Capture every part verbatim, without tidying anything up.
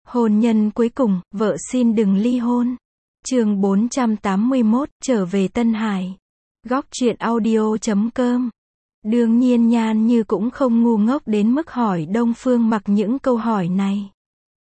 Hôn nhân cuối cùng, vợ xin đừng ly hôn. Chương bốn trăm tám mươi mốt, trở về Tân Hải. Góc truyện audio chấm com. Đương nhiên Nhan Như cũng không ngu ngốc đến mức hỏi Đông Phương Mặc những câu hỏi này.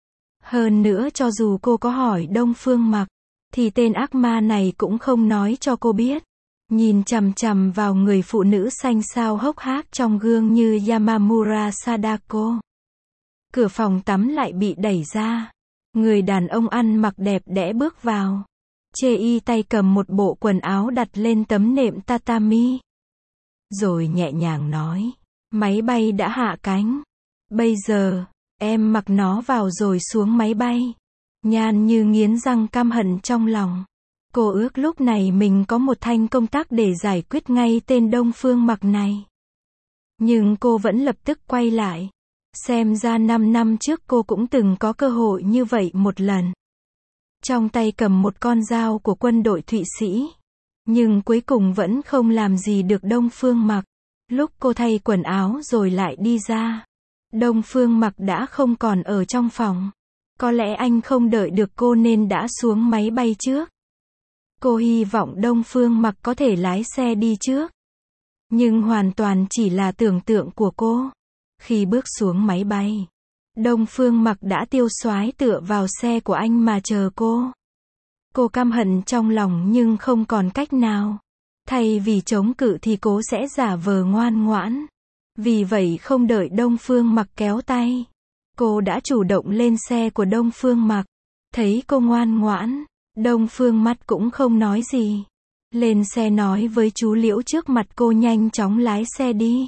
Hơn nữa cho dù cô có hỏi Đông Phương Mặc, thì tên ác ma này cũng không nói cho cô biết. Nhìn chằm chằm vào người phụ nữ xanh xao hốc hác trong gương như Yamamura Sadako. Cửa phòng tắm lại bị đẩy ra. Người đàn ông ăn mặc đẹp đẽ bước vào. Chê y tay cầm một bộ quần áo đặt lên tấm nệm tatami. Rồi nhẹ nhàng nói, máy bay đã hạ cánh. Bây giờ, em mặc nó vào rồi xuống máy bay. Nhan Như nghiến răng căm hận trong lòng. Cô ước lúc này mình có một thanh công tác để giải quyết ngay tên Đông Phương Mặc này. Nhưng cô vẫn lập tức quay lại. Xem ra năm năm trước cô cũng từng có cơ hội như vậy một lần. Trong tay cầm một con dao của quân đội Thụy Sĩ. Nhưng cuối cùng vẫn không làm gì được Đông Phương Mặc. Lúc cô thay quần áo rồi lại đi ra, Đông Phương Mặc đã không còn ở trong phòng. Có lẽ anh không đợi được cô nên đã xuống máy bay trước. Cô hy vọng Đông Phương Mặc có thể lái xe đi trước. Nhưng hoàn toàn chỉ là tưởng tượng của cô. Khi bước xuống máy bay, Đông Phương Mặc đã tiêu xoái tựa vào xe của anh mà chờ cô. Cô căm hận trong lòng nhưng không còn cách nào. Thay vì chống cự thì cô sẽ giả vờ ngoan ngoãn. Vì vậy không đợi Đông Phương Mặc kéo tay, cô đã chủ động lên xe của Đông Phương Mặc. Thấy cô ngoan ngoãn, Đông Phương mắt cũng không nói gì. Lên xe nói với chú Liễu trước mặt cô nhanh chóng lái xe đi.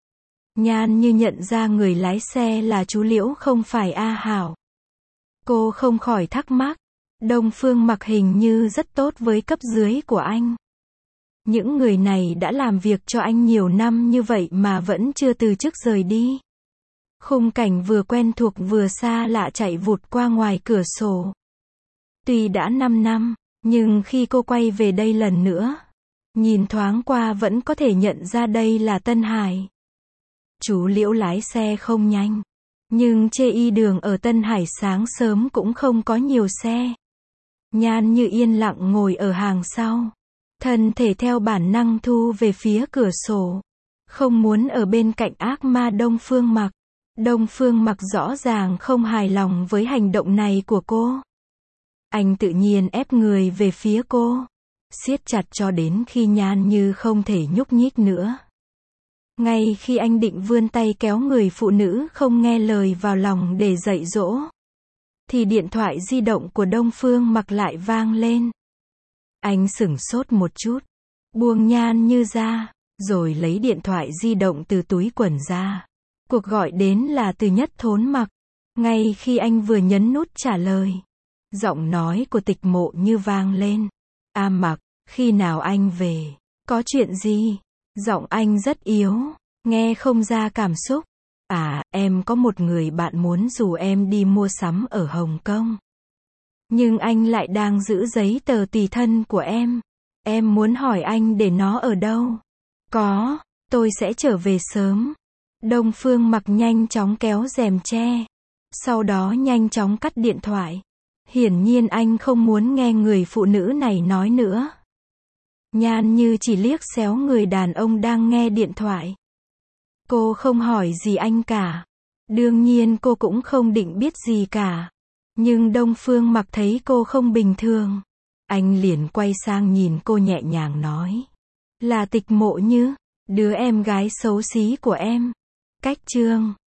Nhan Như nhận ra người lái xe là chú Liễu không phải A Hảo. Cô không khỏi thắc mắc. Đông Phương Mặc hình như rất tốt với cấp dưới của anh. Những người này đã làm việc cho anh nhiều năm như vậy mà vẫn chưa từ chức rời đi. Khung cảnh vừa quen thuộc vừa xa lạ chạy vụt qua ngoài cửa sổ. Tuy đã năm năm, nhưng khi cô quay về đây lần nữa, nhìn thoáng qua vẫn có thể nhận ra đây là Tân Hải. Chú Liễu lái xe không nhanh, nhưng chê y đường ở Tân Hải sáng sớm cũng không có nhiều xe. Nhan Như yên lặng ngồi ở hàng sau. Thân thể theo bản năng thu về phía cửa sổ. Không muốn ở bên cạnh ác ma Đông Phương Mặc. Đông Phương Mặc rõ ràng không hài lòng với hành động này của cô. Anh tự nhiên ép người về phía cô. Siết chặt cho đến khi Nhan Như không thể nhúc nhích nữa. Ngay khi anh định vươn tay kéo người phụ nữ không nghe lời vào lòng để dạy dỗ, thì điện thoại di động của Đông Phương Mặc lại vang lên. Anh sửng sốt một chút, buông Nhan Như ra, rồi lấy điện thoại di động từ túi quần ra. Cuộc gọi đến là từ Nhất Thốn Mặc. Ngay khi anh vừa nhấn nút trả lời, giọng nói của Tịch Mộ Như vang lên. A Mặc, khi nào anh về? Có chuyện gì? Giọng anh rất yếu, nghe không ra cảm xúc. À, em có một người bạn muốn rủ em đi mua sắm ở Hồng Kông. Nhưng anh lại đang giữ giấy tờ tùy thân của em. Em muốn hỏi anh để nó ở đâu? Có, tôi sẽ trở về sớm. Đông Phương Mặc nhanh chóng kéo rèm che. Sau đó nhanh chóng cắt điện thoại. Hiển nhiên anh không muốn nghe người phụ nữ này nói nữa. Nhan Như chỉ liếc xéo người đàn ông đang nghe điện thoại. Cô không hỏi gì anh cả. Đương nhiên cô cũng không định biết gì cả. Nhưng Đông Phương Mặc thấy cô không bình thường. Anh liền quay sang nhìn cô nhẹ nhàng nói. Là Tịch Mộ Như, đứa em gái xấu xí của em. Cách chương